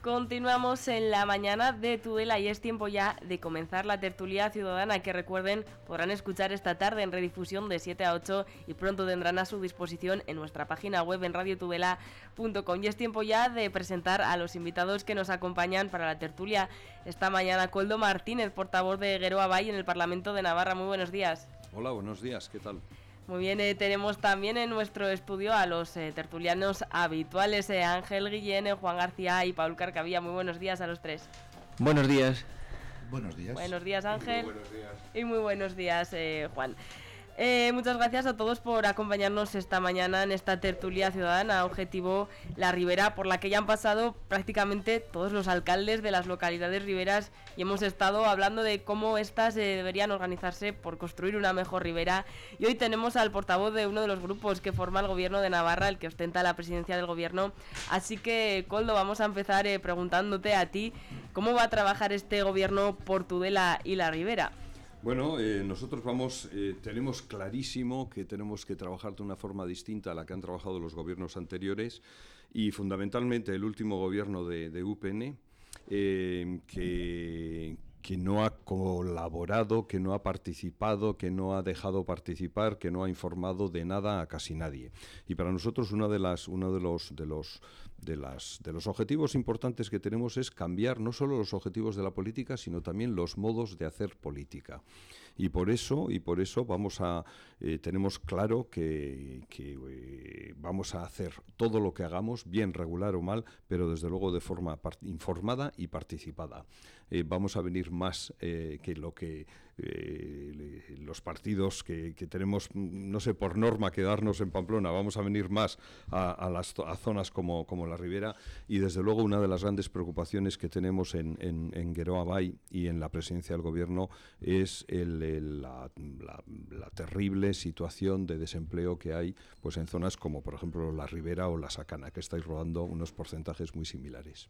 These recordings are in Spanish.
Continuamos en la mañana de Tudela y es tiempo ya de comenzar la tertulia ciudadana que, recuerden, podrán escuchar esta tarde en redifusión de 7 a 8 y pronto tendrán a su disposición en nuestra página web en radiotudela.com. Y es tiempo ya de presentar a los invitados que nos acompañan para la tertulia esta mañana. Koldo Martínez, portavoz de Geroa Bai en el Parlamento de Navarra. Muy buenos días. Hola, buenos días, ¿qué tal? Muy bien, tenemos también en nuestro estudio a los tertulianos habituales, Ángel Guillén, Juan García y Paul Carcavilla. Muy buenos días a los tres. Buenos días. Buenos días. Buenos días, Ángel. Muy buenos días. Y muy buenos días, Juan. Muchas gracias a todos por acompañarnos esta mañana en esta tertulia ciudadana objetivo La Ribera, por la que ya han pasado prácticamente todos los alcaldes de las localidades riberas y hemos estado hablando de cómo estas deberían organizarse por construir una mejor ribera. Y hoy tenemos al portavoz de uno de los grupos que forma el gobierno de Navarra, el que ostenta la presidencia del gobierno. Así que, Koldo, vamos a empezar preguntándote a ti cómo va a trabajar este gobierno por Tudela y La Ribera. Bueno, nosotros tenemos clarísimo que tenemos que trabajar de una forma distinta a la que han trabajado los gobiernos anteriores y fundamentalmente el último gobierno de UPN, que no ha colaborado, que no ha participado, que no ha dejado participar, que no ha informado de nada a casi nadie. Y para nosotros uno de los objetivos importantes que tenemos es cambiar no solo los objetivos de la política, sino también los modos de hacer política. Y por eso tenemos claro que vamos a hacer todo lo que hagamos, bien, regular o mal, pero desde luego de forma informada y participada. Vamos a venir más que lo que los partidos que tenemos, no sé, por norma quedarnos en Pamplona, vamos a venir más a zonas como la Ribera, y desde luego una de las grandes preocupaciones que tenemos en Geroa Bai y en la presidencia del gobierno es la terrible situación de desempleo que hay pues en zonas como por ejemplo la Ribera o la Sacana, que estáis rodando unos porcentajes muy similares.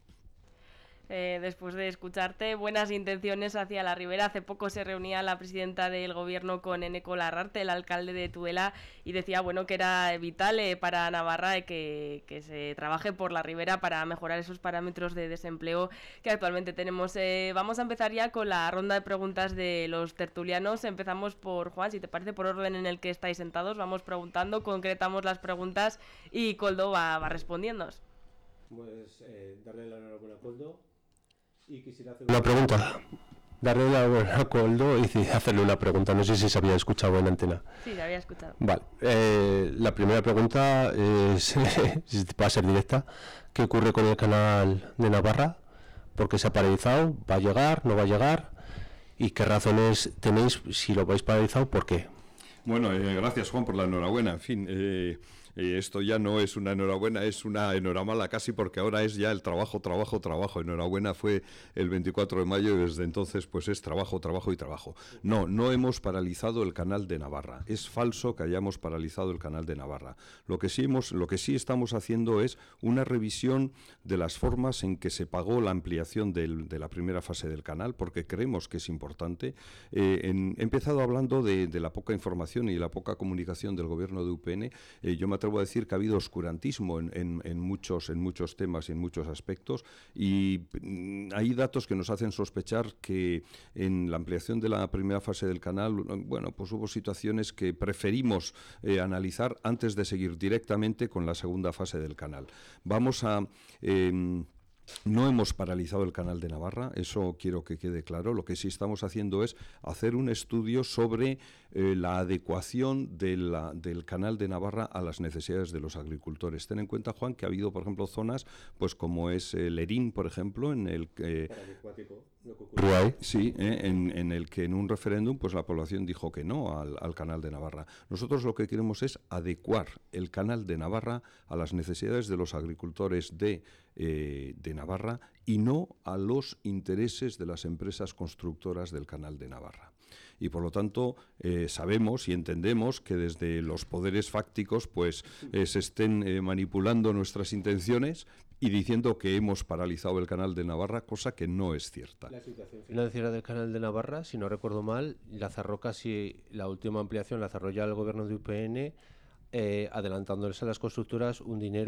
Después de escucharte, buenas intenciones hacia la Ribera. Hace poco se reunía la presidenta del gobierno con Eneko Larrarte, el alcalde de Tudela, y decía que era vital para Navarra que se trabaje por la Ribera para mejorar esos parámetros de desempleo que actualmente tenemos. Vamos a empezar ya con la ronda de preguntas de los tertulianos. Empezamos por Juan, si te parece, por orden en el que estáis sentados. Vamos preguntando, concretamos las preguntas y Koldo va respondiéndonos. Pues darle la enhorabuena a Koldo. Y quisiera hacer una pregunta. Darle la enhorabuena a Koldo y hacerle una pregunta. No sé si se había escuchado en antena. Sí, se había escuchado. Vale. La primera pregunta es, va a ser directa. ¿Qué ocurre con el canal de Navarra? ¿Por qué se ha paralizado? ¿Va a llegar? ¿No va a llegar? ¿Y qué razones tenéis si lo habéis paralizado? ¿Por qué? Bueno, gracias Juan por la enhorabuena. En fin, esto ya no es una enhorabuena, es una enhoramala casi, porque ahora es ya el trabajo. Enhorabuena fue el 24 de mayo y desde entonces pues es trabajo y trabajo. No hemos paralizado el canal de Navarra. Es falso que hayamos paralizado el canal de Navarra. Lo que sí estamos haciendo es una revisión de las formas en que se pagó la ampliación de la primera fase del canal, porque creemos que es importante. He empezado hablando de la poca información y la poca comunicación del gobierno de UPN. Yo me atrevo a decir que ha habido oscurantismo en muchos temas y en muchos aspectos, y hay datos que nos hacen sospechar que en la ampliación de la primera fase del canal, bueno, pues hubo situaciones que preferimos analizar antes de seguir directamente con la segunda fase del canal. No hemos paralizado el canal de Navarra, eso quiero que quede claro. Lo que sí estamos haciendo es hacer un estudio sobre la adecuación del canal de Navarra a las necesidades de los agricultores. Ten en cuenta, Juan, que ha habido, por ejemplo, zonas pues como es Lerín, por ejemplo, en el que en el que en un referéndum pues la población dijo que no al canal de Navarra. Nosotros lo que queremos es adecuar el canal de Navarra a las necesidades de los agricultores de Navarra y no a los intereses de las empresas constructoras del canal de Navarra. Y por lo tanto sabemos y entendemos que desde los poderes fácticos pues se estén manipulando nuestras intenciones y diciendo que hemos paralizado el canal de Navarra, cosa que no es cierta. La situación financiera del canal de Navarra, si no recuerdo mal, la cerró casi, la última ampliación la cerró ya el gobierno de UPN, adelantándose a las constructoras un dinero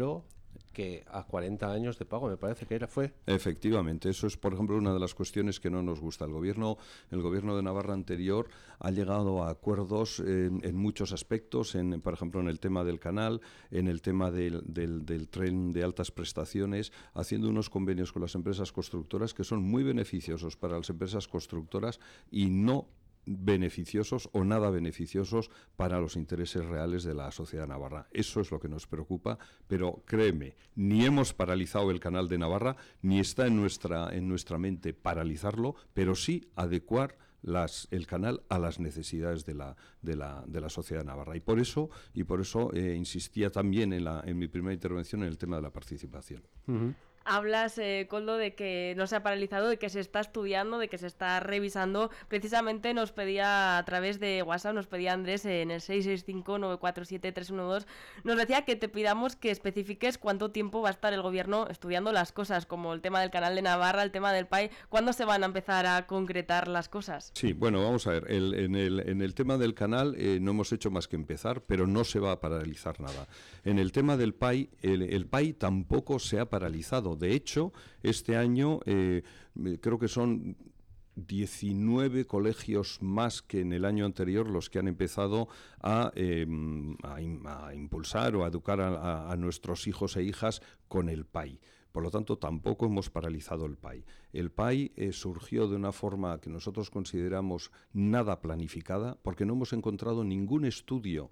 que a 40 años de pago, me parece que fue. Efectivamente, eso es, por ejemplo, una de las cuestiones que no nos gusta. El gobierno de Navarra anterior ha llegado a acuerdos en muchos aspectos, por ejemplo, en el tema del canal, en el tema del tren de altas prestaciones, haciendo unos convenios con las empresas constructoras que son muy beneficiosos para las empresas constructoras y no beneficiosos o nada beneficiosos para los intereses reales de la sociedad navarra. Eso es lo que nos preocupa, pero créeme, ni hemos paralizado el canal de Navarra, ni está en nuestra mente paralizarlo, pero sí adecuar el canal a las necesidades de la sociedad navarra. Y por eso insistía también en mi primera intervención en el tema de la participación. Uh-huh. Hablas, Koldo, de que no se ha paralizado, de que se está estudiando, de que se está revisando. Precisamente nos pedía a través de WhatsApp, nos pedía Andrés en el 665-947-312, nos decía que te pidamos que especifiques cuánto tiempo va a estar el gobierno estudiando las cosas, como el tema del canal de Navarra, el tema del PAI. ¿Cuándo se van a empezar a concretar las cosas? Sí, bueno, vamos a ver. En el tema del canal no hemos hecho más que empezar, pero no se va a paralizar nada. En el tema del PAI, el PAI tampoco se ha paralizado. De hecho, este año creo que son 19 colegios más que en el año anterior los que han empezado a impulsar o a educar a nuestros hijos e hijas con el PAI. Por lo tanto, tampoco hemos paralizado el PAI. El PAI surgió de una forma que nosotros consideramos nada planificada, porque no hemos encontrado ningún estudio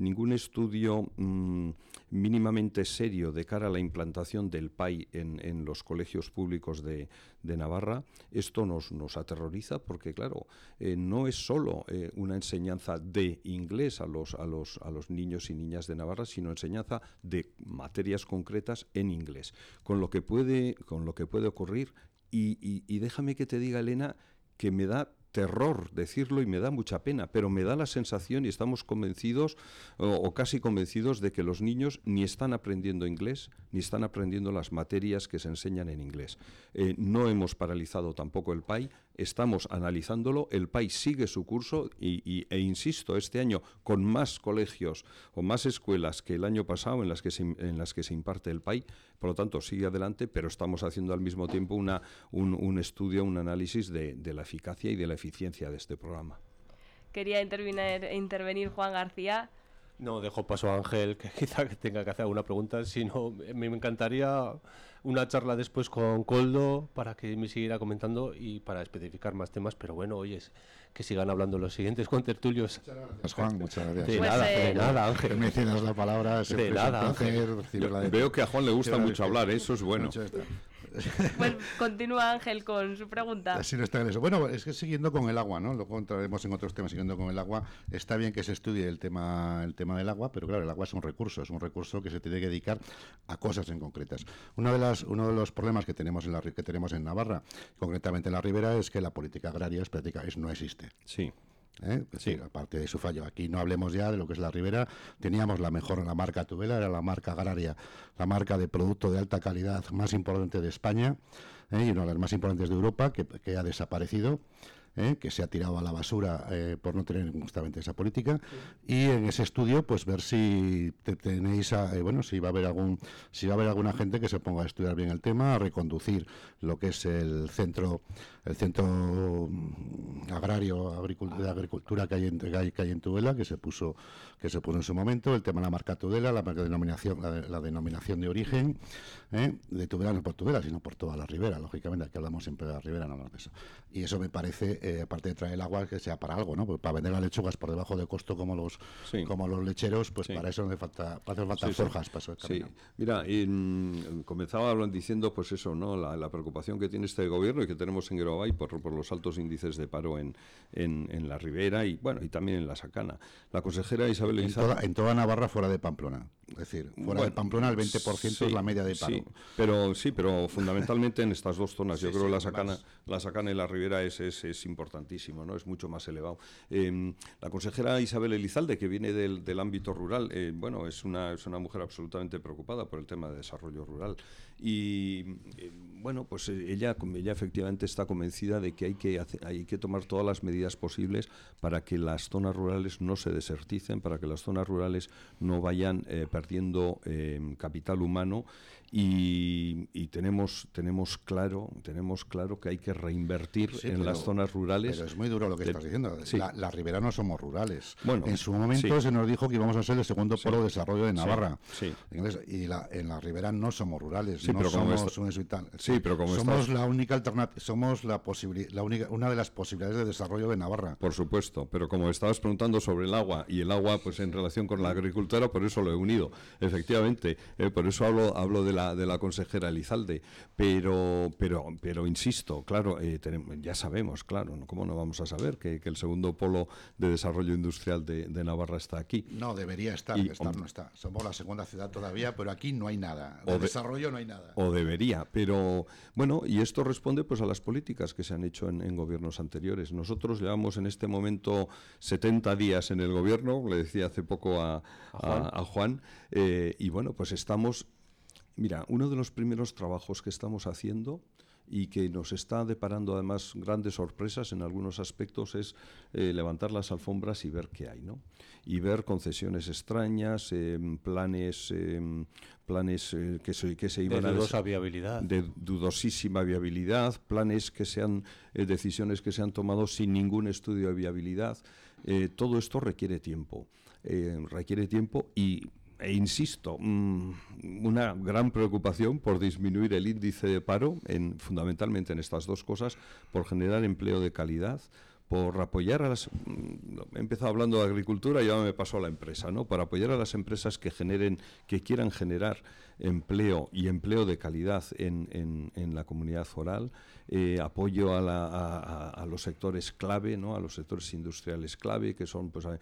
mínimamente serio de cara a la implantación del PAI en los colegios públicos de Navarra. Esto nos aterroriza porque, claro, no es solo una enseñanza de inglés a los niños y niñas de Navarra, sino enseñanza de materias concretas en inglés. Con lo que puede ocurrir, y déjame que te diga, Elena, que me da terror decirlo y me da mucha pena, pero me da la sensación y estamos convencidos o casi convencidos de que los niños ni están aprendiendo inglés ni están aprendiendo las materias que se enseñan en inglés. No hemos paralizado tampoco el PAI, estamos analizándolo, el PAI sigue su curso e insisto, este año con más colegios o más escuelas que el año pasado en las que se imparte el PAI, por lo tanto sigue adelante, pero estamos haciendo al mismo tiempo un estudio, un análisis de la eficacia y de la eficiencia de este programa. Quería intervenir Juan García. No, dejo paso a Ángel, que quizá que tenga que hacer alguna pregunta. Si no, me encantaría una charla después con Koldo para que me siguiera comentando y para especificar más temas. Pero bueno, oye, que sigan hablando los siguientes contertulios. Muchas gracias, Juan, muchas gracias. De nada, Ángel. Que me cedas la palabra, de nada, Ángel. Veo que a Juan le gusta mucho hablar, eso es bueno. Pues continúa Ángel con su pregunta. Así no está en eso. Bueno, es que siguiendo con el agua, ¿no? Luego entraremos en otros temas siguiendo con el agua. Está bien que se estudie el tema del agua, pero claro, el agua es un recurso que se tiene que dedicar a cosas en concretas. Uno de los problemas que tenemos en Navarra, concretamente en la Ribera, es que la política agraria no existe. Sí. Sí, aparte de su fallo. Aquí no hablemos ya de lo que es la Ribera. Teníamos la marca Tudela, era la marca agraria, la marca de producto de alta calidad más importante de España, y una de las más importantes de Europa, que ha desaparecido. Que se ha tirado a la basura por no tener justamente esa política, y en ese estudio pues ver si tenéis si va a haber alguna gente que se ponga a estudiar bien el tema, a reconducir lo que es el centro agrario de agricultura que hay en Tudela, que se puso en su momento, el tema de la marca Tudela, la denominación de origen de Tudela, no por Tudela sino por toda la Ribera, lógicamente. Aquí hablamos siempre de la Ribera, no hablamos de eso, y eso me parece, aparte de traer el agua, que sea para algo, ¿no? Pues para vender las lechugas por debajo de costo como los lecheros, pues para eso no hace falta forjas para eso. Sí, mira, comenzaba diciendo pues eso, ¿no? La preocupación que tiene este gobierno y que tenemos en Guerobai por los altos índices de paro en la Ribera y también en la Sacana. La consejera Isabel Elizalde... En toda Navarra fuera de Pamplona. Es decir, fuera de Pamplona el 20% es la media de paro. Pero fundamentalmente en estas dos zonas. Yo creo que la Sacana y la Ribera es importantísimo, ¿no? Es mucho más elevado. La consejera Isabel Elizalde, que viene del ámbito rural, es una mujer absolutamente preocupada por el tema de desarrollo rural Y bueno, pues ella efectivamente está convencida de que hay que tomar todas las medidas posibles para que las zonas rurales no se deserticen, para que las zonas rurales no vayan perdiendo capital humano, y tenemos claro que hay que reinvertir en las zonas rurales. Pero es muy duro lo que estás diciendo. Sí. La Ribera no somos rurales. Bueno, en su momento se nos dijo que íbamos a ser el segundo polo de desarrollo de Navarra. Sí. Y en la Ribera no somos rurales. Sí, no pero como somos un tal. Sí, pero como somos la única alternativa, somos una de las posibilidades de desarrollo de Navarra. Por supuesto, pero como estabas preguntando sobre el agua, y el agua pues en relación con la agricultura, por eso lo he unido, efectivamente, por eso hablo de la consejera Elizalde, pero insisto, claro, ya sabemos, claro, ¿cómo no vamos a saber que el segundo polo de desarrollo industrial de Navarra está aquí? No, debería estar, no está. Somos la segunda ciudad todavía, pero aquí no hay nada, desarrollo no hay nada. O debería, pero bueno, y esto responde pues a las políticas que se han hecho en gobiernos anteriores. Nosotros llevamos en este momento 70 días en el gobierno, le decía hace poco a Juan, y bueno, pues estamos... Mira, uno de los primeros trabajos que estamos haciendo y que nos está deparando además grandes sorpresas en algunos aspectos es levantar las alfombras y ver qué hay, ¿no? Y ver concesiones extrañas, planes que se iban de dudosa viabilidad, de dudosísima viabilidad, planes que sean decisiones que se han tomado sin ningún estudio de viabilidad. Todo esto requiere tiempo e insisto, una gran preocupación por disminuir el índice de paro, fundamentalmente en estas dos cosas, por generar empleo de calidad, por apoyar a las... He empezado hablando de agricultura y ya me pasó a la empresa, ¿no? Para apoyar a las empresas que quieran generar empleo y empleo de calidad en la comunidad foral, apoyo a los sectores clave, ¿no? A los sectores industriales clave, que son pues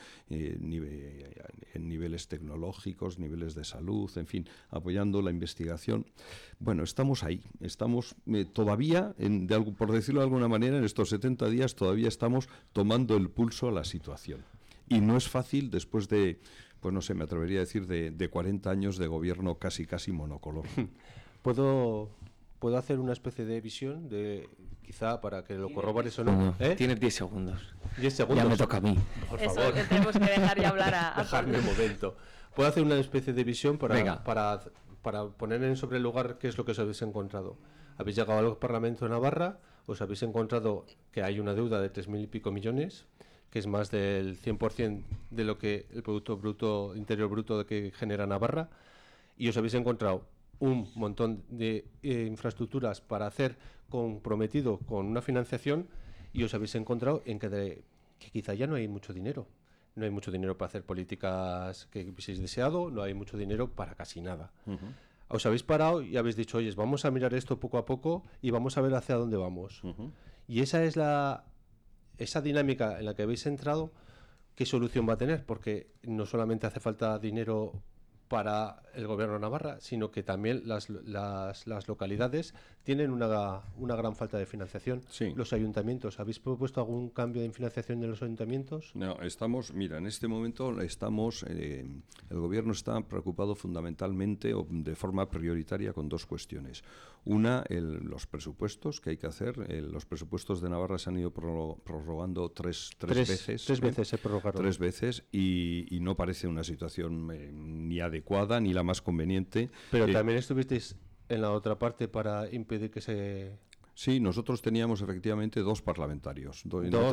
en niveles tecnológicos, niveles de salud, en fin, apoyando la investigación. Bueno, estamos ahí, estamos todavía, por decirlo de alguna manera, en estos 70 días todavía estamos tomando el pulso a la situación. Y no es fácil después de, pues no sé, me atrevería a decir, de 40 años de gobierno casi monocolor. ¿Puedo hacer una especie de visión, quizá para que lo corrobores o no? Tienes 10 segundos. 10 segundos. Ya me toca a mí. Por Eso, favor. que tenemos que dejar ya hablar a Dejarme un momento. ¿Puedo hacer una especie de visión Venga. para poner sobre el lugar qué es lo que os habéis encontrado? Habéis llegado al Parlamento de Navarra, os habéis encontrado que hay una deuda de 3.000 y pico millones, que es más del 100% de lo que el Producto Interior Bruto que genera Navarra, y os habéis encontrado un montón de infraestructuras para hacer comprometido con una financiación, y os habéis encontrado en que quizá ya no hay mucho dinero. No hay mucho dinero para hacer políticas que hubieseis deseado, no hay mucho dinero para casi nada. Os habéis parado y habéis dicho, oye, vamos a mirar esto poco a poco y vamos a ver hacia dónde vamos. Y esa es esa dinámica en la que habéis entrado. ¿Qué solución va a tener? Porque no solamente hace falta dinero para el gobierno de Navarra, sino que también las localidades tienen una gran falta de financiación. Sí. Los ayuntamientos, ¿habéis propuesto algún cambio de financiación de los ayuntamientos? No, mira, en este momento el gobierno está preocupado fundamentalmente o de forma prioritaria con dos cuestiones. Una, los presupuestos que hay que hacer. Los presupuestos de Navarra se han ido prorrogando tres veces. Tres veces se prorrogaron. 3 veces y no parece una situación ni adecuada ni la más conveniente. Pero también estuvisteis en la otra parte para impedir que se... Sí, nosotros teníamos efectivamente 2 parlamentarios.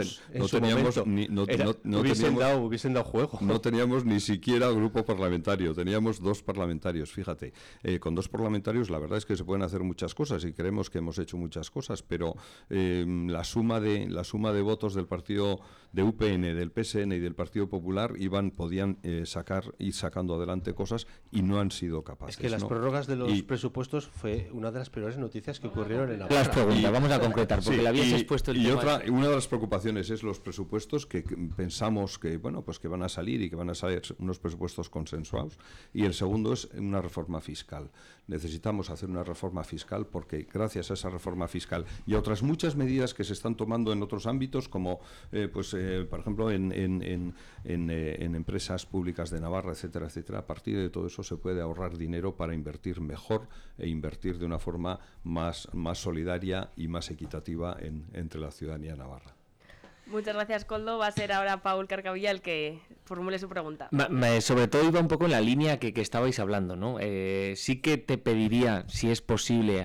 Hubiesen dado juego. No teníamos ni siquiera grupo parlamentario, teníamos 2 parlamentarios, fíjate. Con 2 parlamentarios la verdad es que se pueden hacer muchas cosas y creemos que hemos hecho muchas cosas, pero la suma de votos del partido de UPN, del PSN y del Partido Popular podían ir sacando adelante cosas y no han sido capaces. Es que las ¿no? prórrogas de los presupuestos fue una de las peores noticias que ocurrieron en Navarra. pregunta, vamos a concretar, porque Sí, le habías expuesto el y tema. una de las preocupaciones es los presupuestos que pensamos que, bueno, pues que van a salir y que van a ser unos presupuestos consensuados. Y el segundo es una reforma fiscal. Necesitamos hacer una reforma fiscal porque gracias a esa reforma fiscal y a otras muchas medidas que se están tomando en otros ámbitos, como por ejemplo en empresas públicas de Navarra, etcétera, etcétera, a partir de todo eso se puede ahorrar dinero para invertir mejor e invertir de una forma más solidaria y más equitativa entre la ciudadanía navarra. Muchas gracias, Koldo. Va a ser ahora Paul Carcavilla el que formule su pregunta. Sobre todo iba un poco en la línea que estabais hablando, ¿no? Sí que te pediría, si es posible,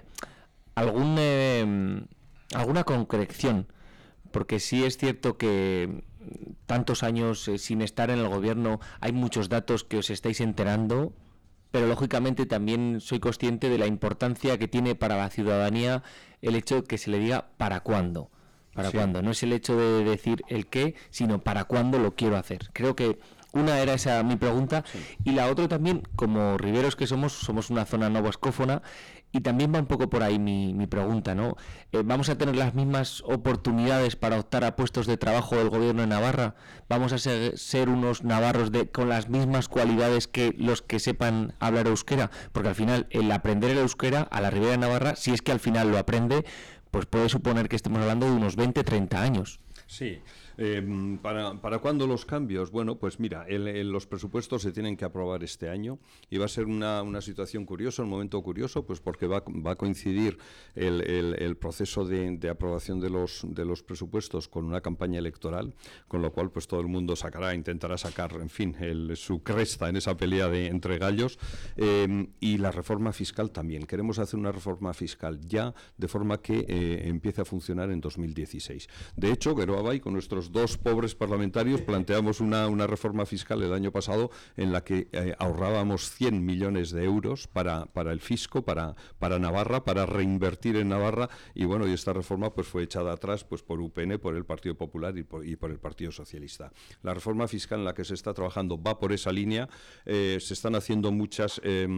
alguna concreción, porque sí es cierto que tantos años sin estar en el gobierno hay muchos datos que os estáis enterando, pero lógicamente también soy consciente de la importancia que tiene para la ciudadanía el hecho de que se le diga para cuándo. ¿Para cuándo? No es el hecho de decir el qué, sino para cuándo lo quiero hacer. Creo que una era esa mi pregunta, y la otra también, como riberos que somos una zona no vascófona, y también va un poco por ahí mi pregunta, ¿no? ¿Vamos a tener las mismas oportunidades para optar a puestos de trabajo del gobierno de Navarra? ¿Vamos a ser unos navarros con las mismas cualidades que los que sepan hablar euskera? Porque al final el aprender el euskera a la Ribera de Navarra, si es que al final lo aprende, pues puede suponer que estemos hablando de unos 20, 30 años. Sí. ¿Para cuándo los cambios? Bueno, pues mira, los presupuestos se tienen que aprobar este año y va a ser una situación curiosa, un momento curioso, pues porque va a coincidir el proceso de aprobación de los presupuestos con una campaña electoral, con lo cual pues todo el mundo intentará sacar, en fin, su cresta en esa pelea entre gallos, y la reforma fiscal también. Queremos hacer una reforma fiscal ya, de forma que empiece a funcionar en 2016. De hecho, Geroa con nuestros dos pobres parlamentarios planteamos una reforma fiscal el año pasado en la que ahorrábamos 100 millones de euros para el fisco, para Navarra, para reinvertir en Navarra, y bueno, y esta reforma pues fue echada atrás pues por UPN, por el Partido Popular y por el Partido Socialista. La reforma fiscal en la que se está trabajando va por esa línea. Se están haciendo muchas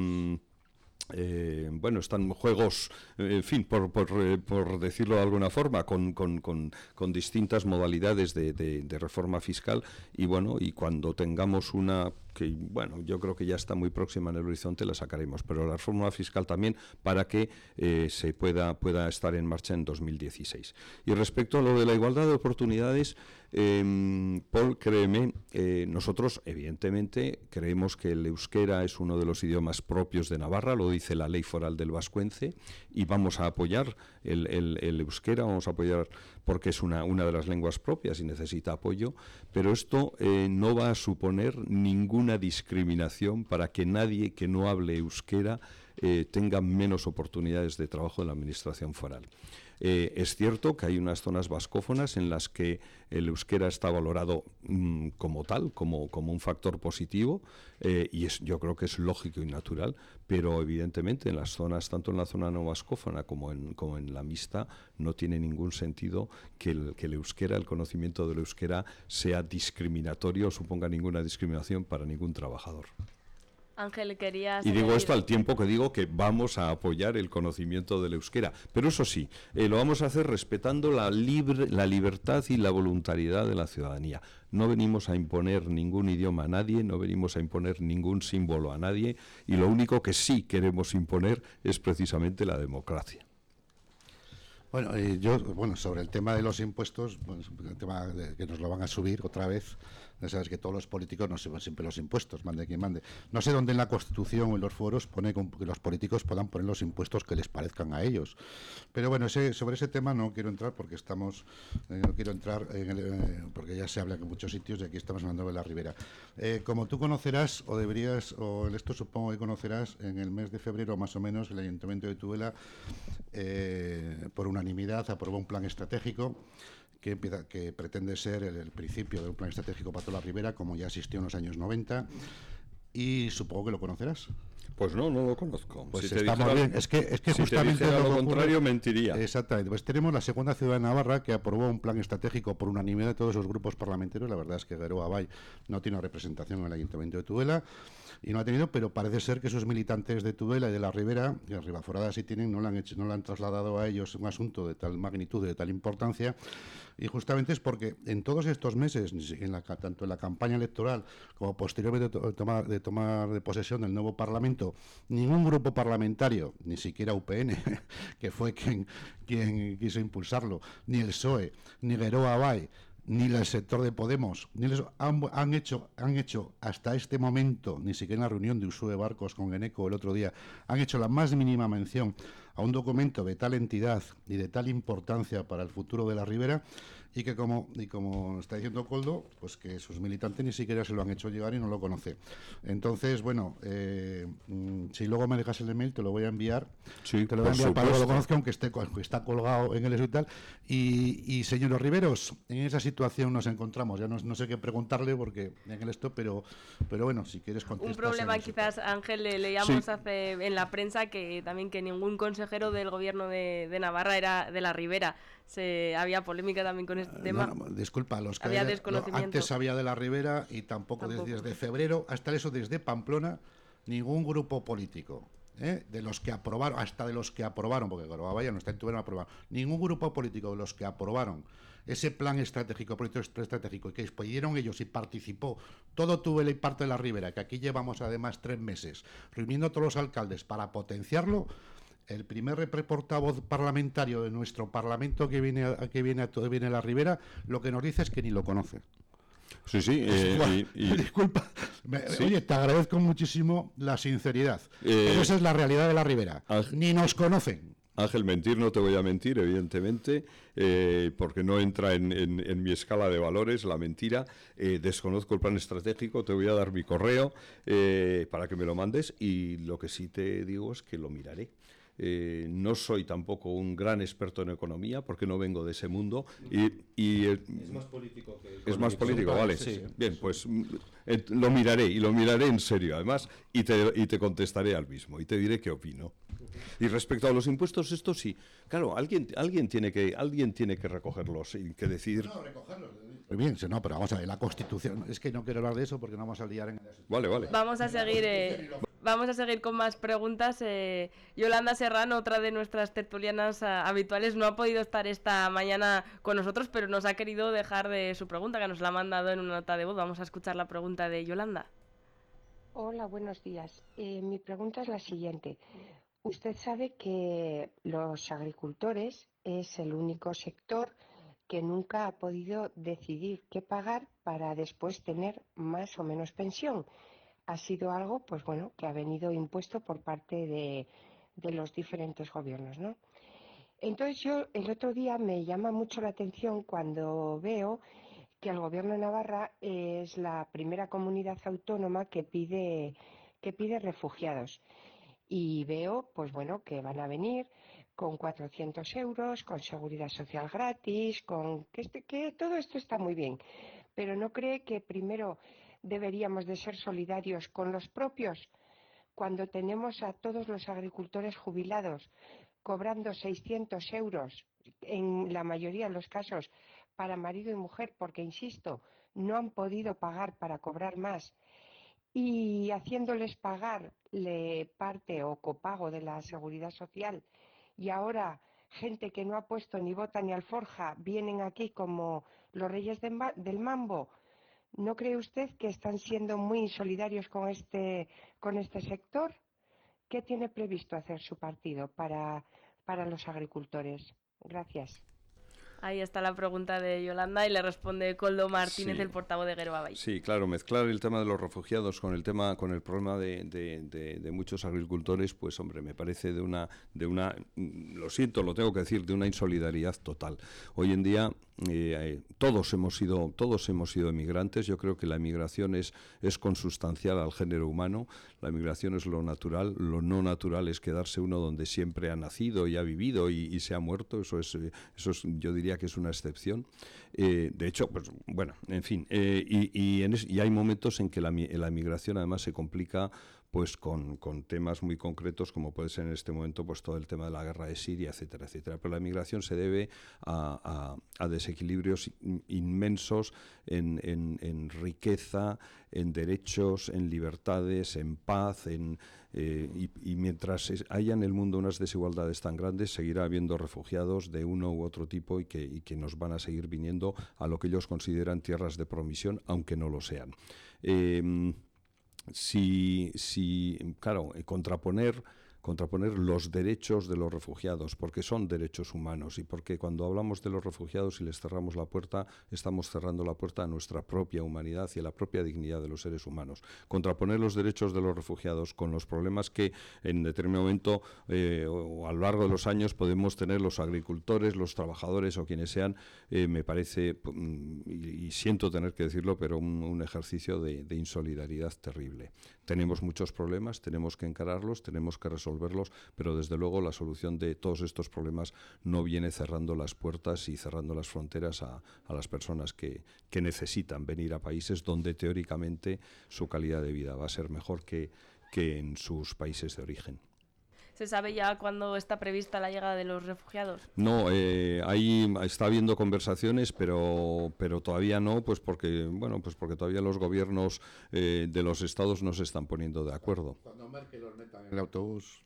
están juegos, en fin, por decirlo de alguna forma, con distintas modalidades de reforma fiscal, y bueno, y cuando tengamos una que, bueno, yo creo que ya está muy próxima en el horizonte, la sacaremos, pero la reforma fiscal también para que se pueda estar en marcha en 2016. Y respecto a lo de la igualdad de oportunidades, Paul, créeme, nosotros evidentemente creemos que el euskera es uno de los idiomas propios de Navarra, lo dice la ley foral del vascuence, y vamos a apoyar el euskera, vamos a apoyar porque es una de las lenguas propias y necesita apoyo, pero esto no va a suponer ninguna discriminación para que nadie que no hable euskera tenga menos oportunidades de trabajo en la administración foral. Es cierto que hay unas zonas vascófonas en las que el euskera está valorado como tal, como un factor positivo, y yo creo que es lógico y natural, pero evidentemente en las zonas, tanto en la zona no vascófona como en la mixta, no tiene ningún sentido que el euskera, el conocimiento del euskera, sea discriminatorio o suponga ninguna discriminación para ningún trabajador. Ángel, querías... Y digo esto al tiempo que digo que vamos a apoyar el conocimiento del euskera. Pero eso sí, lo vamos a hacer respetando la libertad y la voluntariedad de la ciudadanía. No venimos a imponer ningún idioma a nadie, no venimos a imponer ningún símbolo a nadie, y lo único que sí queremos imponer es precisamente la democracia. Bueno, sobre el tema de los impuestos, el tema de que nos lo van a subir otra vez, ya sabes que todos los políticos nos suben siempre los impuestos, mande quien mande. No sé dónde en la Constitución o en los foros pone que los políticos puedan poner los impuestos que les parezcan a ellos. Pero bueno, sobre ese tema no quiero entrar porque no quiero entrar porque ya se habla en muchos sitios y aquí estamos hablando de la Ribera. Como tú conocerás, o esto supongo que conocerás, en el mes de febrero más o menos el Ayuntamiento de Tudela, por unanimidad, aprobó un plan estratégico que pretende ser el principio de un plan estratégico para toda la Ribera, como ya existió en los años 90, y supongo que lo conocerás. Pues no lo conozco. Pues Si te estamos dijera- bien. Es que si justamente te dijera lo lo que contrario, ocurre- mentiría. Exactamente. Pues tenemos la segunda ciudad de Navarra que aprobó un plan estratégico por unanimidad de todos los grupos parlamentarios. La verdad es que Gueroa Bay no tiene representación en el Ayuntamiento de Tudela y no ha tenido, pero parece ser que esos militantes de Tudela y de la Ribera, y la Ribaforada sí tienen, no le han trasladado a ellos un asunto de tal magnitud, de tal importancia. Y justamente es porque en todos estos meses, tanto en la campaña electoral como posteriormente de tomar de posesión del nuevo Parlamento, ningún grupo parlamentario, ni siquiera UPN, que fue quien quiso impulsarlo, ni el PSOE, ni Gueroa Bay, ni el sector de Podemos, han hecho hasta este momento, ni siquiera en la reunión de Usue Barcos con Eneco el otro día, han hecho la más mínima mención a un documento de tal entidad y de tal importancia para el futuro de la Ribera, y que como está diciendo Koldo, pues que sus militantes ni siquiera se lo han hecho llegar y no lo conoce. Entonces, bueno, si luego me dejas el email, te lo voy a enviar. Sí, te lo voy a por enviar para que lo supuesto. conozca, aunque está colgado en el eso y tal. Y señores Riveros, en esa situación nos encontramos. Ya no sé qué preguntarle porque en el esto, pero bueno, si quieres contestar. Un problema quizás, Ángel, leíamos en la prensa que también que ningún consejero del gobierno de Navarra era de la Ribera. Había polémica también con este tema. No, disculpa, los que Había desconocimiento. antes había de la Ribera y tampoco. Desde febrero hasta eso, desde Pamplona, ningún grupo político, de los que aprobaron, hasta de los que aprobaron, porque Gueroa ya no está en Tudela, no aprobaron, ningún grupo político de los que aprobaron ese plan estratégico, proyecto estratégico, y que pidieron ellos y participó todo Tudela y parte de la Ribera, que aquí llevamos además 3 meses, reuniendo a todos los alcaldes para potenciarlo. El primer portavoz parlamentario de nuestro Parlamento que viene a la Ribera, lo que nos dice es que ni lo conoce. Sí, Disculpa. Sí. Oye, te agradezco muchísimo la sinceridad. Pero esa es la realidad de la Ribera. Ni nos conocen. Ángel, mentir no te voy a mentir, evidentemente, porque no entra en mi escala de valores la mentira. Desconozco el plan estratégico, te voy a dar mi correo para que me lo mandes, y lo que sí te digo es que lo miraré. No soy tampoco un gran experto en economía porque no vengo de ese mundo Es más político que... es más político, vale. Sí. Bien, pues lo miraré, y lo miraré en serio además, y te contestaré al mismo y te diré qué opino. Y respecto a los impuestos, esto sí, claro, alguien tiene que recogerlos y que decidir. No, recogerlos. Muy bien, no, pero vamos a ver, la Constitución. Es que no quiero hablar de eso porque no vamos a liar en... Vale. Vamos a seguir con más preguntas. Yolanda Serrano, otra de nuestras tertulianas habituales, no ha podido estar esta mañana con nosotros, pero nos ha querido dejar de su pregunta, que nos la ha mandado en una nota de voz. Vamos a escuchar la pregunta de Yolanda. Hola, buenos días. Mi pregunta es la siguiente. Usted sabe que los agricultores es el único sector que nunca ha podido decidir qué pagar para después tener más o menos pensión. Ha sido algo, pues bueno, que ha venido impuesto por parte de los diferentes gobiernos, ¿no? Entonces yo el otro día me llama mucho la atención cuando veo que el gobierno de Navarra es la primera comunidad autónoma que pide refugiados. Y veo, pues bueno, que van a venir con 400 euros, con seguridad social gratis, que todo esto está muy bien. Pero ¿no cree que primero deberíamos de ser solidarios con los propios cuando tenemos a todos los agricultores jubilados cobrando 600 euros en la mayoría de los casos para marido y mujer, porque, insisto, no han podido pagar para cobrar más, y haciéndoles pagarle parte o copago de la seguridad social, y ahora gente que no ha puesto ni bota ni alforja vienen aquí como los reyes del mambo? ¿No cree usted que están siendo muy insolidarios con este sector? ¿Qué tiene previsto hacer su partido para los agricultores? Gracias. Ahí está la pregunta de Yolanda y le responde Koldo Martínez, Sí. el portavoz de Gueroa Bay. Sí, claro, mezclar el tema de los refugiados con el problema de muchos agricultores, pues hombre, me parece de una, lo siento, lo tengo que decir, de una insolidaridad total. Hoy en día todos hemos sido emigrantes. Yo creo que la emigración es consustancial al género humano. La emigración es lo natural. Lo no natural es quedarse uno donde siempre ha nacido y ha vivido y se ha muerto. Eso es, yo diría que es una excepción. De hecho, pues bueno, en fin. Y hay momentos en que la emigración además se complica pues con temas muy concretos, como puede ser en este momento pues todo el tema de la guerra de Siria, etcétera, etcétera. Pero la migración se debe a desequilibrios inmensos en riqueza, en derechos, en libertades, en paz, y mientras haya en el mundo unas desigualdades tan grandes, seguirá habiendo refugiados de uno u otro tipo y que nos van a seguir viniendo a lo que ellos consideran tierras de promisión, aunque no lo sean. Claro, contraponer los derechos de los refugiados, porque son derechos humanos y porque cuando hablamos de los refugiados y les cerramos la puerta, estamos cerrando la puerta a nuestra propia humanidad y a la propia dignidad de los seres humanos. Contraponer los derechos de los refugiados con los problemas que en determinado momento o a lo largo de los años podemos tener los agricultores, los trabajadores o quienes sean, me parece, y siento tener que decirlo, pero un ejercicio de insolidaridad terrible. Tenemos muchos problemas, tenemos que encararlos, tenemos que resolverlos, pero desde luego la solución de todos estos problemas no viene cerrando las puertas y cerrando las fronteras a las personas que necesitan venir a países donde teóricamente su calidad de vida va a ser mejor que en sus países de origen. ¿Se sabe ya cuándo está prevista la llegada de los refugiados? No, ahí está habiendo conversaciones, pero todavía no, pues porque todavía los gobiernos de los estados no se están poniendo de acuerdo. Cuando Merkel los meta en el autobús,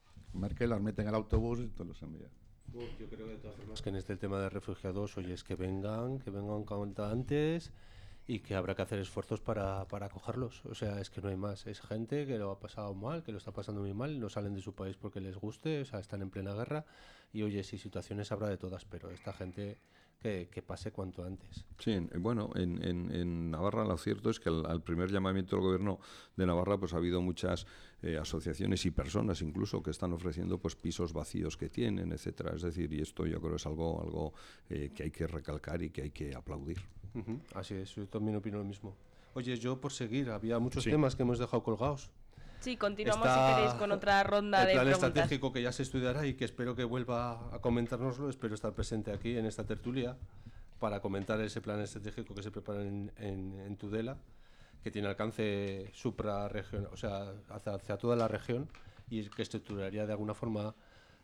y todos los envía. Yo creo que de todas formas que en este tema de refugiados, oye, es que vengan cuanto antes y que habrá que hacer esfuerzos para acogerlos. O sea, es que no hay más. Es gente que lo ha pasado mal, que lo está pasando muy mal, no salen de su país porque les guste, o sea, están en plena guerra y, oye, sí, situaciones habrá de todas, pero esta gente que pase cuanto antes. Sí, bueno, en Navarra lo cierto es que al primer llamamiento del gobierno de Navarra pues ha habido muchas asociaciones y personas incluso que están ofreciendo pues pisos vacíos que tienen, etcétera. Es decir, y esto yo creo es algo que hay que recalcar y que hay que aplaudir. Así es, yo también opino lo mismo. Oye, yo por seguir, había muchos temas que hemos dejado colgados. Sí, continuamos si queréis con otra ronda de preguntas. El plan estratégico que ya se estudiará y que espero que vuelva a comentárnoslo, espero estar presente aquí en esta tertulia para comentar ese plan estratégico que se prepara en Tudela, que tiene alcance suprarregional, o sea, hacia toda la región y que estructuraría de alguna forma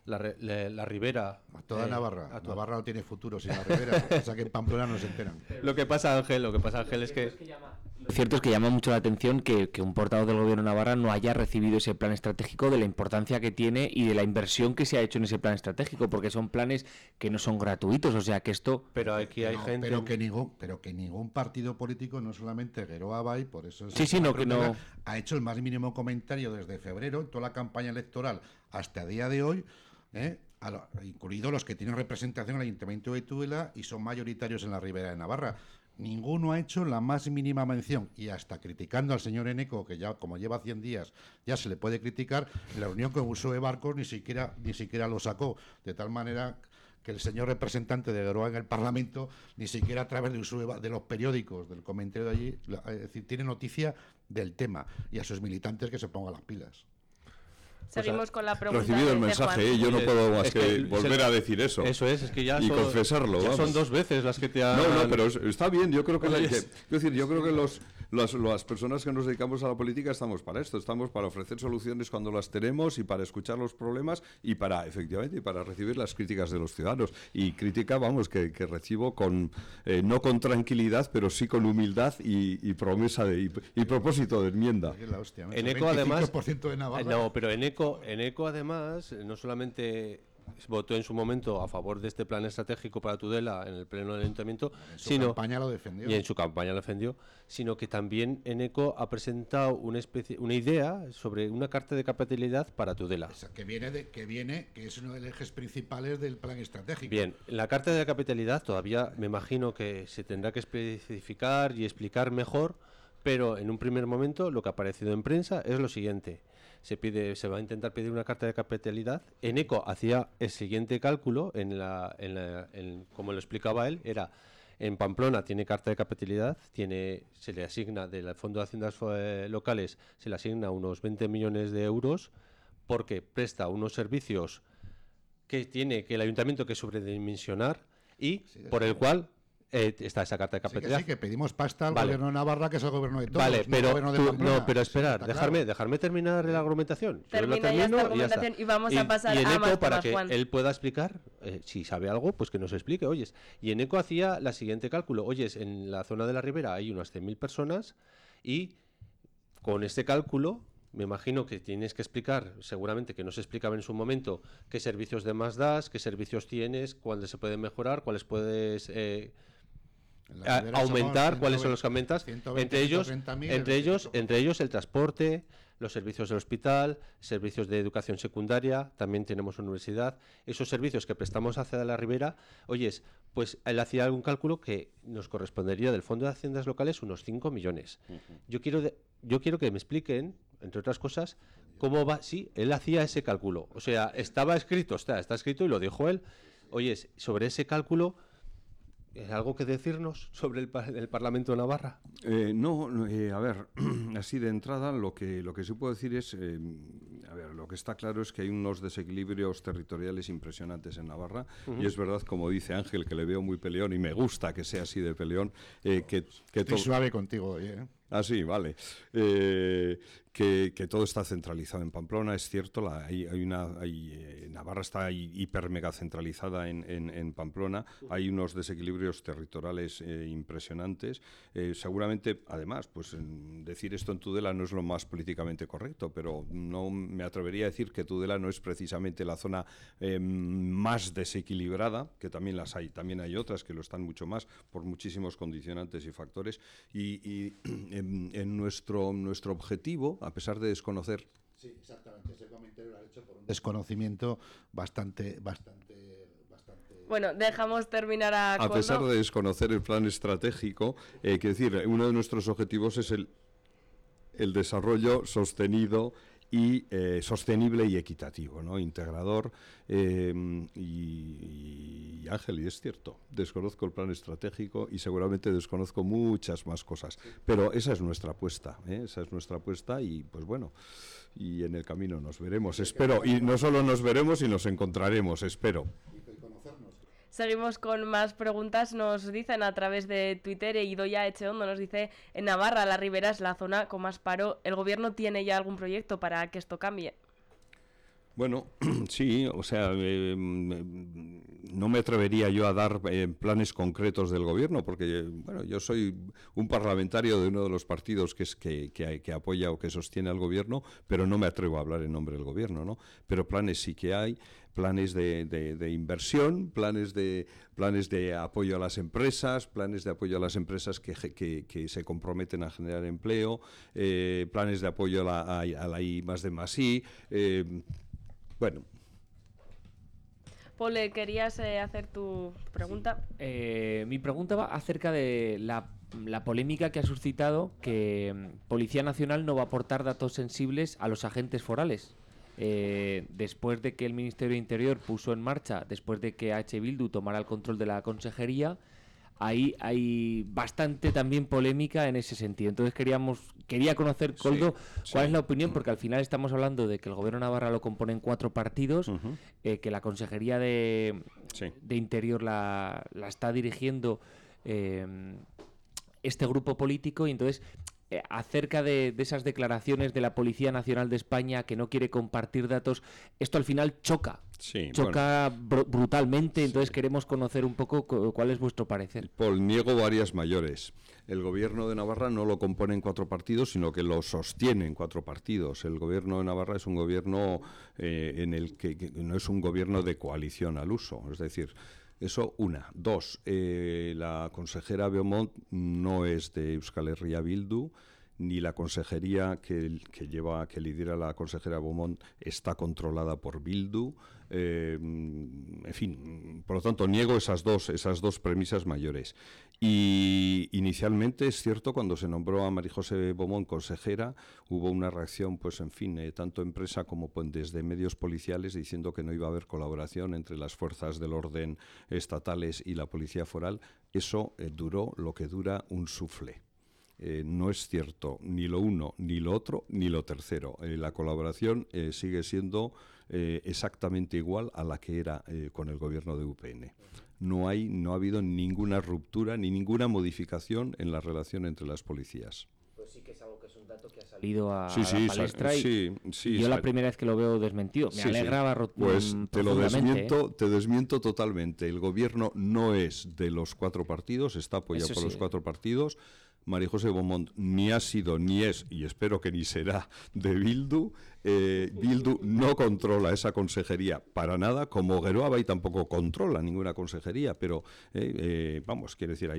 la ribera. A toda Navarra. Navarra no tiene futuro sin la ribera, o sea que en Pamplona no se enteran. Lo que pasa, Ángel, es que... Lo cierto es que llama mucho la atención que un portavoz del gobierno de Navarra no haya recibido ese plan estratégico, de la importancia que tiene y de la inversión que se ha hecho en ese plan estratégico, porque son planes que no son gratuitos, o sea que esto... Pero aquí hay gente... Pero que ningún partido político, no solamente Geroa Bay, por eso... Ha hecho el más mínimo comentario desde febrero, en toda la campaña electoral hasta el día de hoy, incluidos los que tienen representación en el Ayuntamiento de Tudela y son mayoritarios en la Ribera de Navarra. Ninguno ha hecho la más mínima mención y hasta criticando al señor Eneco, que ya como lleva 100 días ya se le puede criticar, la reunión con uso de barcos ni siquiera lo sacó, de tal manera que el señor representante de Geroa en el Parlamento ni siquiera a través de los periódicos, del comentario de allí, es decir, tiene noticia del tema, y a sus militantes que se pongan las pilas. Seguimos con la pregunta. Recibido el mensaje, yo no puedo más que volver a decir eso. Eso es que ya y confesarlo. Ya son 2 veces las que te han... No, pero está bien. Yo creo que las personas que nos dedicamos a la política estamos para esto. Estamos para ofrecer soluciones cuando las tenemos y para escuchar los problemas y para, efectivamente, y para recibir las críticas de los ciudadanos. Y crítica, que recibo no con tranquilidad, pero sí con humildad y promesa y propósito de enmienda. Eneco, además... de Navarra. No, pero Eneco, además, no solamente votó en su momento a favor de este plan estratégico para Tudela en el pleno del Ayuntamiento, en su campaña lo defendió, sino que también Eneco ha presentado una idea sobre una carta de capitalidad para Tudela. Que es uno de los ejes principales del plan estratégico. Bien, la carta de capitalidad todavía me imagino que se tendrá que especificar y explicar mejor, pero en un primer momento lo que ha aparecido en prensa es lo siguiente: se va a intentar pedir una carta de capitalidad. Eneco hacía el siguiente cálculo, como lo explicaba él, era en Pamplona tiene carta de capitalidad, se le asigna del Fondo de Haciendas Locales, se le asigna unos 20 millones de euros porque presta unos servicios que tiene que el ayuntamiento que sobredimensionar y por el cual está esa carta de capitalidad. Sí, que pedimos pasta al gobierno de Navarra, que es el gobierno de todos. Vale, no el gobierno de Pamplona. no, pero esperar, dejarme terminar la argumentación. Termina ya esta argumentación y vamos a pasar a más para temas, que Juan. él pueda explicar, si sabe algo, pues que nos explique. Oyes, y Eneco hacía la siguiente cálculo. Oyes, en la zona de la Ribera hay unas 100.000 personas y con este cálculo me imagino que tienes que explicar, seguramente que no se explicaba en su momento, qué servicios de más das, qué servicios tienes, cuáles se pueden mejorar, cuáles puedes aumentar, cuáles son los que aumentas, entre ellos el transporte, los servicios del hospital, servicios de educación secundaria, también tenemos universidad, esos servicios que prestamos hacia la Ribera. Oyes, pues él hacía algún cálculo que nos correspondería del Fondo de Haciendas Locales unos 5 millones. Yo quiero que me expliquen, entre otras cosas, cómo va. Sí, él hacía ese cálculo, o sea, estaba escrito, está escrito y lo dijo él. Oyes, sobre ese cálculo, ¿es algo que decirnos sobre el Parlamento de Navarra? A ver, así de entrada lo que sí puedo decir es, lo que está claro es que hay unos desequilibrios territoriales impresionantes en Navarra, y es verdad, como dice Ángel, que le veo muy peleón y me gusta que sea así de peleón, Estoy suave contigo hoy, ¿eh? Ah, sí, vale. Que todo está centralizado en Pamplona, es cierto. Navarra está hiper mega centralizada en Pamplona. Hay unos desequilibrios territoriales impresionantes. Seguramente, además, pues decir esto en Tudela no es lo más políticamente correcto, pero no me atrevería a decir que Tudela no es precisamente la zona más desequilibrada, que también las hay. También hay otras que lo están mucho más por muchísimos condicionantes y factores. Y en nuestro objetivo, a pesar de desconocer... Sí, exactamente, ese comentario lo ha hecho por un desconocimiento bastante... Bueno, dejamos terminar a Koldo. A pesar de desconocer el plan estratégico, quiero decir, uno de nuestros objetivos es el desarrollo sostenido y sostenible y equitativo, ¿no? Integrador, y Ángel, y es cierto, desconozco el plan estratégico y seguramente desconozco muchas más cosas, pero esa es nuestra apuesta, esa es nuestra apuesta, y pues bueno, y en el camino nos veremos, espero, y no solo nos veremos y nos encontraremos, espero. Seguimos con más preguntas. Nos dicen a través de Twitter, Idoia Echeondo nos dice: en Navarra, la Ribera es la zona con más paro. ¿El gobierno tiene ya algún proyecto para que esto cambie? Bueno, sí, o sea, no me atrevería yo a dar planes concretos del gobierno, porque bueno, yo soy un parlamentario de uno de los partidos que apoya o que sostiene al gobierno, pero no me atrevo a hablar en nombre del gobierno, ¿no? Pero planes sí que hay, planes de inversión, planes de apoyo a las empresas, planes de apoyo a las empresas que se comprometen a generar empleo, planes de apoyo a la I+D+I, bueno. Paul, ¿querías hacer tu pregunta? Mi pregunta va acerca de la polémica que ha suscitado que Policía Nacional no va a aportar datos sensibles a los agentes forales. Después de que el Ministerio de Interior puso en marcha, después de que H. Bildu tomara el control de la consejería, ahí hay bastante también polémica en ese sentido. Entonces quería conocer, Koldo, cuál es la opinión, porque al final estamos hablando de que el gobierno de Navarra lo componen 4 partidos, que la consejería de Interior la está dirigiendo este grupo político, y entonces acerca de esas declaraciones de la Policía Nacional de España que no quiere compartir datos, esto al final choca brutalmente, entonces queremos conocer un poco cuál es vuestro parecer. Paul, niego varias mayores. El gobierno de Navarra no lo componen 4 partidos, sino que lo sostienen 4 partidos. El gobierno de Navarra es un gobierno en el que no es un gobierno de coalición al uso, es decir, eso una. 2, la consejera Beaumont no es de Euskal Herria Bildu, ni la consejería que lidera la consejera Beaumont está controlada por Bildu. En fin, por lo tanto, niego esas dos premisas mayores. Y inicialmente, es cierto, cuando se nombró a María José Beaumont consejera, hubo una reacción, pues en fin, tanto empresa como pues, desde medios policiales, diciendo que no iba a haber colaboración entre las fuerzas del orden estatales y la policía foral. Eso duró lo que dura un suflé. No es cierto ni lo uno, ni lo otro, ni lo tercero. La colaboración sigue siendo exactamente igual a la que era con el gobierno de UPN. No ha habido ninguna ruptura ni ninguna modificación en la relación entre las policías. Pues sí que es algo que es un dato que ha salido a Sí, la palestra y yo la primera vez que lo veo desmentido. Me alegraba Pues te lo profundamente, te desmiento totalmente. El gobierno no es de los 4 partidos, está apoyado por los 4 partidos. María José Beaumont ni ha sido, ni es, y espero que ni será, de Bildu. Bildu no controla esa consejería para nada, como Geroabay tampoco controla ninguna consejería, pero vamos, quiero decir,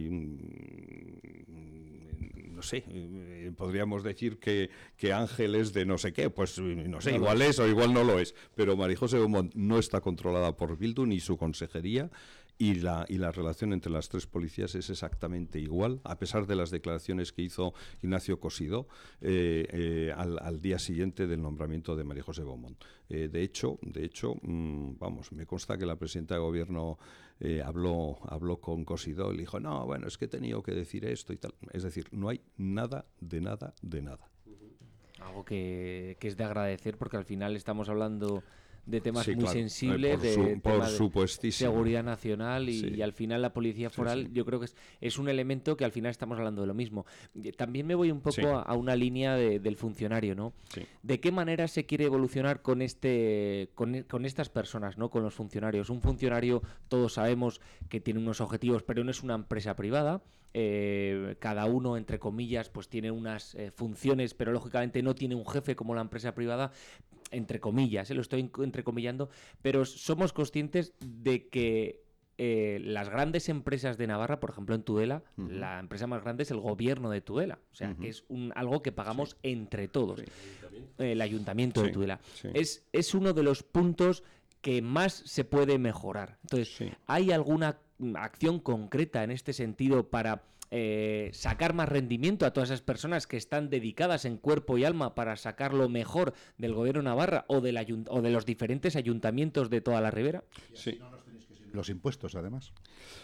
no sé, podríamos decir que Ángel es de no sé qué, pues no sé, igual es o igual no lo es, pero María José Beaumont no está controlada por Bildu ni su consejería. Y la relación entre las 3 policías es exactamente igual, a pesar de las declaraciones que hizo Ignacio Cosidó al día siguiente del nombramiento de María José Beaumont. De hecho, vamos, me consta que la presidenta de gobierno habló con Cosidó y le dijo, no, bueno, es que he tenido que decir esto y tal. Es decir, no hay nada de nada de nada. Algo que es de agradecer, porque al final estamos hablando de temas muy claro, sensibles, por de supuestísimo. seguridad nacional y al final la policía foral, sí. yo creo que es un elemento que al final estamos hablando de lo mismo. También me voy un poco a una línea del funcionario, ¿no? Sí. ¿De qué manera se quiere evolucionar con estas personas, ¿no? Con los funcionarios? Un funcionario, todos sabemos que tiene unos objetivos, pero no es una empresa privada. Cada uno, entre comillas, pues tiene unas funciones, pero lógicamente no tiene un jefe como la empresa privada, entre comillas, lo estoy entrecomillando, pero somos conscientes de que las grandes empresas de Navarra, por ejemplo en Tudela, la empresa más grande es el gobierno de Tudela, o sea, que es algo que pagamos entre todos, el ayuntamiento de Tudela. Es uno de los puntos que más se puede mejorar. Entonces, ¿hay alguna acción concreta en este sentido para sacar más rendimiento a todas esas personas que están dedicadas en cuerpo y alma para sacar lo mejor del gobierno de Navarra o de los diferentes ayuntamientos de toda la Ribera? Sí. No nos tenéis que subir los impuestos, además.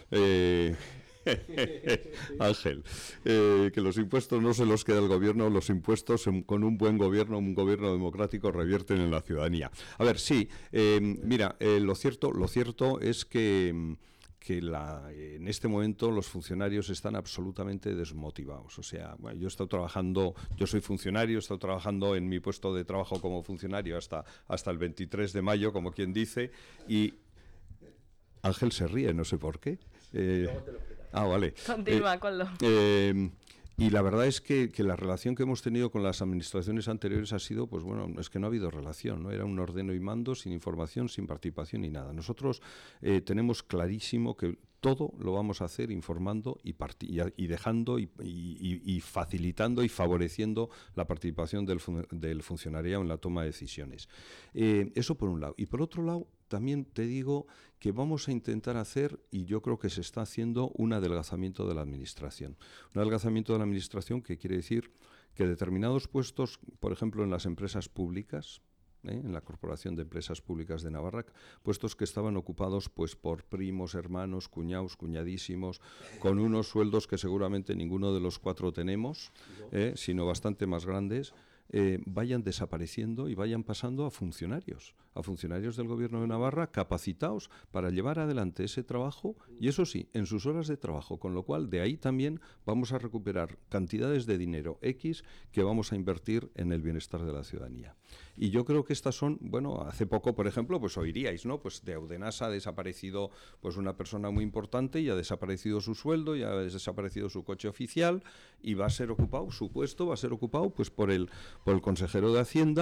Ángel, que los impuestos no se los queda el gobierno, los impuestos con un buen gobierno, un gobierno democrático, revierten en la ciudadanía. A ver, sí, mira, lo cierto es que en este momento los funcionarios están absolutamente desmotivados. O sea, bueno, yo soy funcionario, he estado trabajando en mi puesto de trabajo como funcionario hasta el 23 de mayo, como quien dice, y Ángel se ríe, no sé por qué. Vale. Continúa, Coldo. Y la verdad es que la relación que hemos tenido con las administraciones anteriores ha sido, pues bueno, es que no ha habido relación, ¿no? Era un ordeno y mando, sin información, sin participación ni nada. Nosotros tenemos clarísimo que todo lo vamos a hacer informando y dejando y facilitando y favoreciendo la participación del funcionariado en la toma de decisiones. Eso por un lado. Y por otro lado, también te digo que vamos a intentar hacer, y yo creo que se está haciendo, un adelgazamiento de la administración. Un adelgazamiento de la administración que quiere decir que determinados puestos, por ejemplo en las empresas públicas, en la Corporación de Empresas Públicas de Navarra, puestos que estaban ocupados pues por primos, hermanos, cuñados, cuñadísimos, con unos sueldos que seguramente ninguno de los 4 tenemos, sino bastante más grandes, vayan desapareciendo y vayan pasando a funcionarios del Gobierno de Navarra capacitados para llevar adelante ese trabajo, y eso sí, en sus horas de trabajo, con lo cual de ahí también vamos a recuperar cantidades de dinero X que vamos a invertir en el bienestar de la ciudadanía. Y yo creo que estas son, bueno, hace poco, por ejemplo, pues oiríais, ¿no? Pues de Audenas ha desaparecido pues una persona muy importante y ha desaparecido su sueldo y ha desaparecido su coche oficial y va a ser ocupado, su puesto va a ser ocupado pues por el consejero de Hacienda,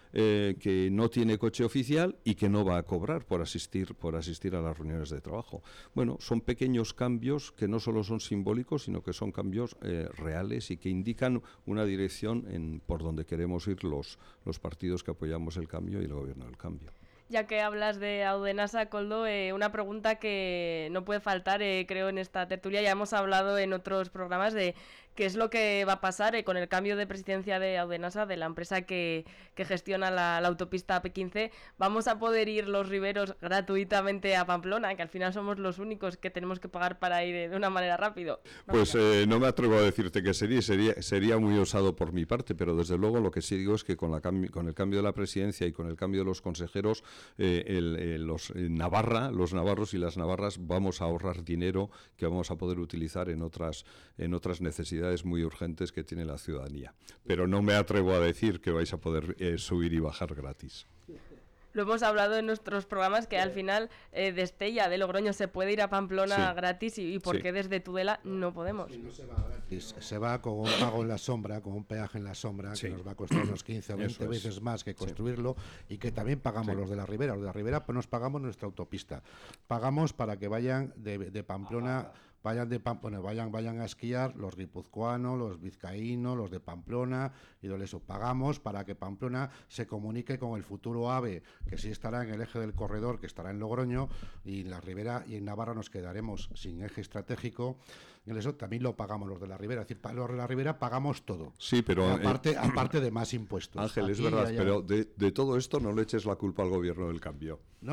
que no tiene coche oficial y que no va a cobrar por asistir a las reuniones de trabajo. Bueno, son pequeños cambios que no solo son simbólicos, sino que son cambios reales y que indican una dirección por donde queremos ir los partidos que apoyamos el cambio y el gobierno del cambio. Ya que hablas de Audenasa, Koldo, una pregunta que no puede faltar, creo, en esta tertulia. Ya hemos hablado en otros programas de qué es lo que va a pasar con el cambio de presidencia de Audenasa, de la empresa que gestiona la autopista AP15. ¿Vamos a poder ir los riberos gratuitamente a Pamplona, que al final somos los únicos que tenemos que pagar para ir de una manera rápido? Pues no me atrevo a decirte que sería muy osado por mi parte, pero desde luego lo que sí digo es que con el cambio de la presidencia y con el cambio de los consejeros, los navarros y las navarras vamos a ahorrar dinero que vamos a poder utilizar en otras necesidades muy urgentes que tiene la ciudadanía. Pero no me atrevo a decir que vais a poder subir y bajar gratis. Lo hemos hablado en nuestros programas, que al final de Estella, de Logroño, se puede ir a Pamplona gratis y por qué desde Tudela no podemos. No se va gratis, se va con un pago en la sombra, con un peaje en la sombra, que nos va a costar unos 15 o 20 veces más que construirlo, y que también pagamos los de la Ribera. Los de la Ribera pues nos pagamos nuestra autopista. Pagamos para que vayan de Pamplona... Vayan a esquiar los guipuzcoanos, los vizcaínos, los de Pamplona, y todo eso. Pagamos para que Pamplona se comunique con el futuro AVE, que sí estará en el eje del corredor, que estará en Logroño, y en la Ribera y en Navarra nos quedaremos sin eje estratégico. Y eso también lo pagamos los de la Ribera. Es decir, los de la Ribera pagamos todo. Sí, pero aparte de más impuestos. Ángel, aquí es verdad, pero de todo esto no le eches la culpa al gobierno del cambio. Yo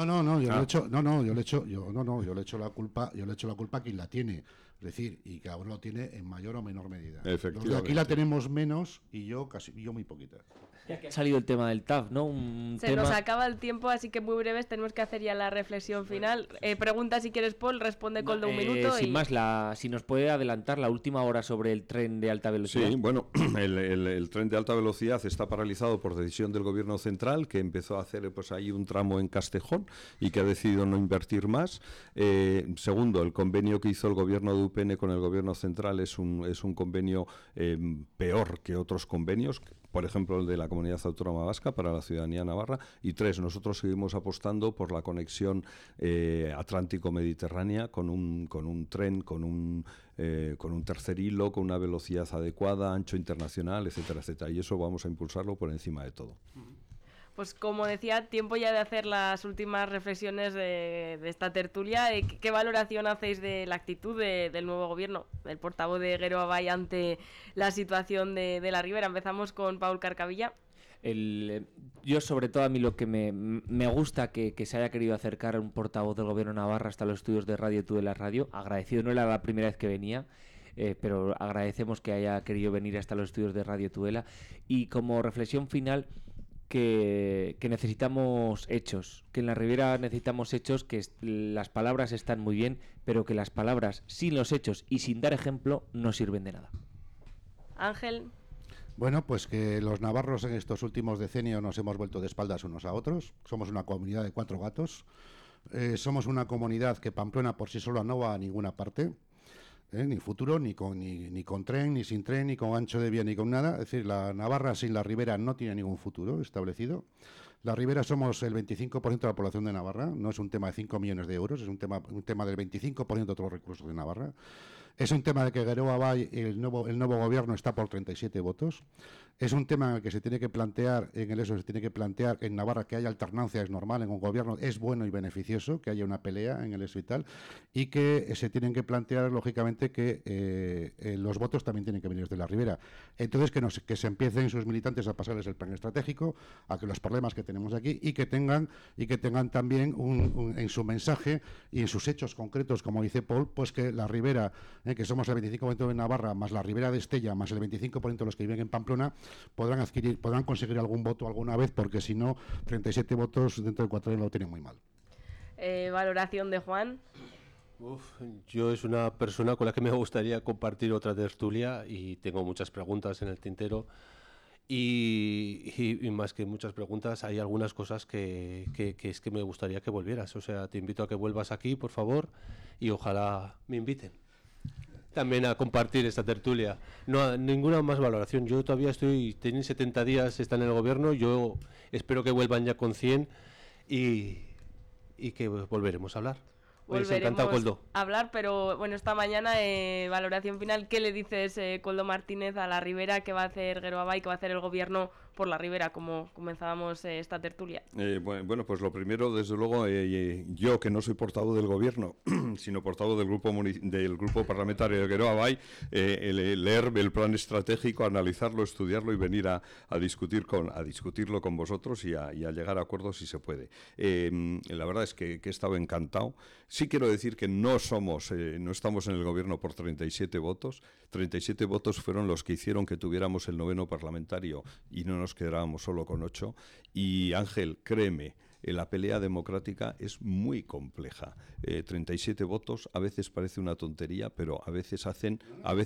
le echo la culpa a quien la tiene. Es decir, y cada uno lo tiene en mayor o menor medida. Los de aquí la tenemos menos y yo muy poquita. Ha salido el tema del TAF, ¿no? Nos acaba el tiempo, así que muy breves tenemos que hacer ya la reflexión final. Pregunta si quieres, Paul, responde Koldo un minuto. Sin más, si nos puede adelantar la última hora sobre el tren de alta velocidad. Sí, bueno, el tren de alta velocidad está paralizado por decisión del gobierno central, que empezó a hacer pues ahí un tramo en Castejón y que ha decidido no invertir más. Segundo, el convenio que hizo el gobierno de UPN con el gobierno central es un convenio peor que otros convenios, por ejemplo el de la Comunidad Autónoma Vasca para la ciudadanía navarra. Y tres, nosotros seguimos apostando por la conexión atlántico-mediterránea con un tren, con un tercer hilo, con una velocidad adecuada, ancho internacional, etcétera, etcétera. Y eso vamos a impulsarlo por encima de todo. Pues como decía, tiempo ya de hacer las últimas reflexiones de esta tertulia. ¿Qué valoración hacéis de la actitud del nuevo gobierno, del portavoz de Guero Abay ante la situación de la Ribera? Empezamos con Paul Carcavilla. Yo, sobre todo, a mí lo que me gusta que se haya querido acercar a un portavoz del gobierno navarra hasta los estudios de Radio Tudela Radio. Agradecido, no era la primera vez que venía, pero agradecemos que haya querido venir hasta los estudios de Radio Tudela. Y como reflexión final, que necesitamos hechos, que en la Ribera necesitamos hechos, que las palabras están muy bien, pero que las palabras sin los hechos y sin dar ejemplo no sirven de nada. Ángel. Bueno, pues que los navarros en estos últimos decenios nos hemos vuelto de espaldas unos a otros. Somos una comunidad de 4 gatos. Somos una comunidad que Pamplona por sí sola no va a ninguna parte. Ni futuro, ni con tren, ni sin tren, ni con ancho de vía, ni con nada. Es decir, la Navarra sin la Ribera no tiene ningún futuro establecido. La Ribera somos el 25% de la población de Navarra. No es un tema de 5 millones de euros, es un tema del 25% de todos los recursos de Navarra. Es un tema de que Guero Abay, el nuevo gobierno, está por 37 votos. Es un tema en el que se tiene que plantear, en Navarra que haya alternancia, es normal, en un gobierno es bueno y beneficioso que haya una pelea en el ESO y tal, y que se tienen que plantear, lógicamente, que los votos también tienen que venir de la Ribera. Entonces, que se empiecen sus militantes a pasarles el plan estratégico, a que los problemas que tenemos aquí, y que tengan también en su mensaje y en sus hechos concretos, como dice Paul, pues que la Ribera, que somos el 25% de Navarra, más la Ribera de Estella, más el 25% de los que viven en Pamplona, podrán conseguir algún voto alguna vez, porque si no, 37 votos dentro de 4 años lo tienen muy mal. Valoración de Juan. Yo es una persona con la que me gustaría compartir otra tertulia y tengo muchas preguntas en el tintero. Y más que muchas preguntas, hay algunas cosas que es que me gustaría que volvieras. O sea, te invito a que vuelvas aquí, por favor, y ojalá me inviten también a compartir esta tertulia. No, ninguna más valoración. Yo todavía tienen 70 días, está en el gobierno. Yo espero que vuelvan ya con 100 y que volveremos a hablar. Pues encantado, Koldo. A hablar, pero bueno, esta mañana, valoración final, ¿qué le dices, Koldo Martínez, a la Ribera? ¿Qué va a hacer Geroa y qué va a hacer el gobierno por la Ribera, como comenzábamos esta tertulia? Bueno, pues lo primero, desde luego, yo que no soy portavoz del gobierno, sino portavoz del grupo parlamentario de Geroa, leer el plan estratégico, analizarlo, estudiarlo y venir a discutirlo con vosotros y a llegar a acuerdos si se puede. La verdad es que he estado encantado. Sí quiero decir que no estamos en el gobierno por 37 votos. 37 votos fueron los que hicieron que tuviéramos el 9º parlamentario y no nos quedábamos solo con 8. Y Ángel, créeme, la pelea democrática es muy compleja. 37 votos a veces parece una tontería, pero a veces hacen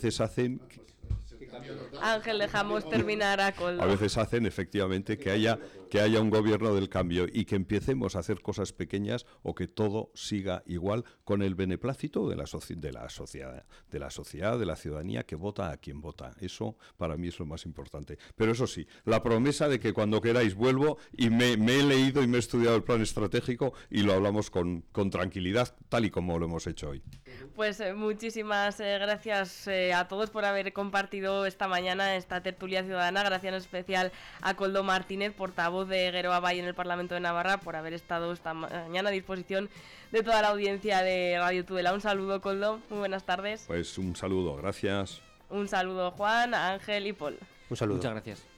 Ángel, dejamos terminar a Koldo. A veces hacen efectivamente que haya un gobierno del cambio y que empecemos a hacer cosas pequeñas o que todo siga igual con el beneplácito de la sociedad, de la ciudadanía que vota a quien vota. Eso para mí es lo más importante. Pero eso sí, la promesa de que cuando queráis vuelvo y me he leído y me he estudiado el plan estratégico y lo hablamos con tranquilidad, tal y como lo hemos hecho hoy. Pues muchísimas gracias a todos por haber compartido esta mañana esta tertulia ciudadana. Gracias en especial a Koldo Martínez, portavoz de Geroa Bai en el Parlamento de Navarra, por haber estado esta mañana a disposición de toda la audiencia de Radio Tudela. Un saludo, Koldo, muy buenas tardes. Pues un saludo, gracias. Un saludo, Juan, Ángel y Paul. Un saludo. Muchas gracias.